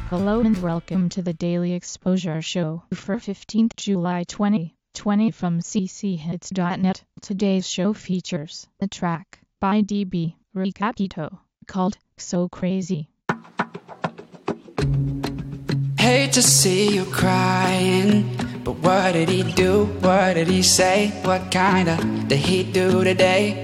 Hello and welcome to the Daily Exposure Show for 15th July 2020 from cchits.net. Today's show features a track by DB Recapito called So Crazy. Hate to see you crying, but what did he do? What did he say? What kinda did he do today?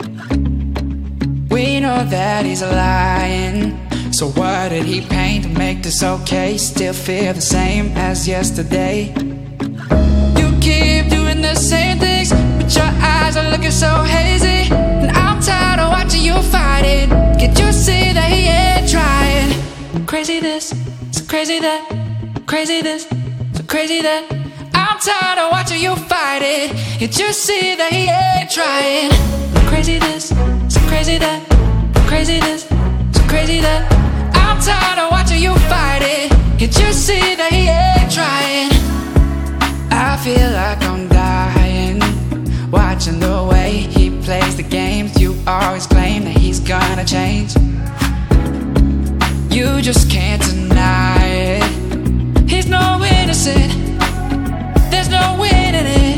We know that he's lying, so what did he paint to make this okay? Still feel the same as yesterday. You keep doing the same things, but your eyes are looking so hazy, and I'm tired of watching you fight it. Can't you see that he ain't trying? Crazy this, so crazy that, crazy this, so crazy that. I'm tired of watching you fight it. Can't you see that he ain't trying? Crazy this, so crazy that, crazy this, so crazy that. I'm tired of watching you fight it. Can't you see that he ain't trying? I feel like I'm dying, watching the way he plays the games. You always claim that he's gonna change. You just can't deny it. He's no innocent, there's no winning it.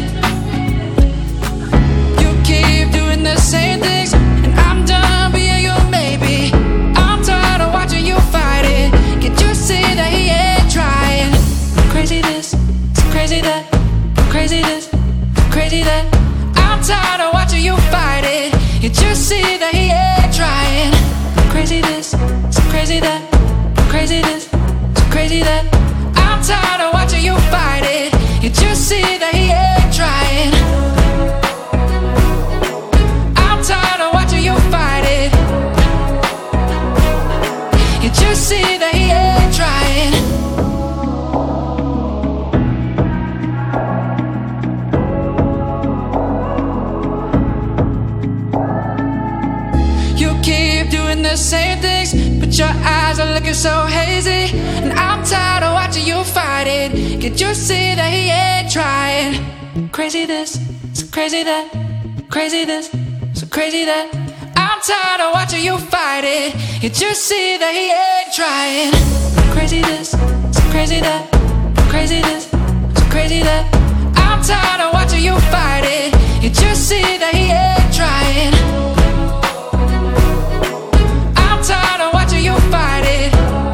You keep doing the same things, and I'm done being your maybe. I'm tired of watching you fight it. Can't you see that he ain't trying? Crazy this, so crazy that, crazy this, so crazy that. I'm tired of watching you fight it. Can't you see that he ain't trying? Crazy this, so crazy that, crazy this, so crazy that. I'm tired of watching you fight it. Can't you see that he ain't trying? I'm tired of watching you fight it. Can't you see that he ain't trying? You keep doing the same things, but your eyes are looking so hazy, and I'm tired of watching you fight it. Can't you see that he ain't trying? Crazy this, so crazy that, crazy this, so crazy that. I'm tired of watching you fight it. Can't you see that he ain't trying? Crazy this, so crazy that, crazy this, so crazy that. I'm tired of watching you fight it. Can't you see that he ain't trying? I'm tired of watching you fight it.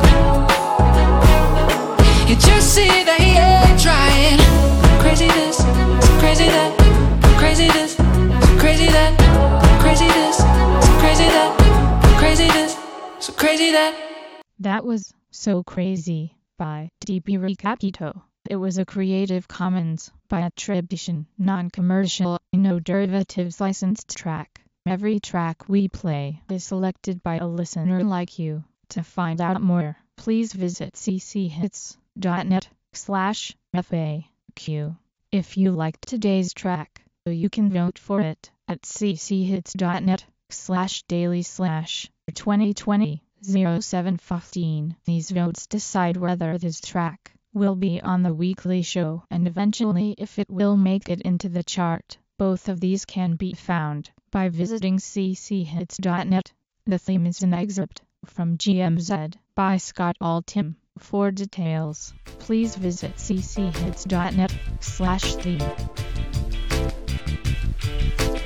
Can't you see that he ain't trying? Crazy this, so crazy that, crazy this, so crazy that, crazy this, so crazy that, crazy this, so crazy that. That was So Crazy by DB Recapito. It was a Creative Commons by attribution, non-commercial, no derivatives licensed track. Every track we play is selected by a listener like you. To find out more, please visit cchits.net/FAQ. If you liked today's track, you can vote for it at cchits.net/daily/2020-0715. These votes decide whether this track will be on the weekly show and eventually if it will make it into the chart. Both of these can be found by visiting cchits.net. The theme is an excerpt from GMZ by Scott Altham. For details, please visit cchits.net/theme.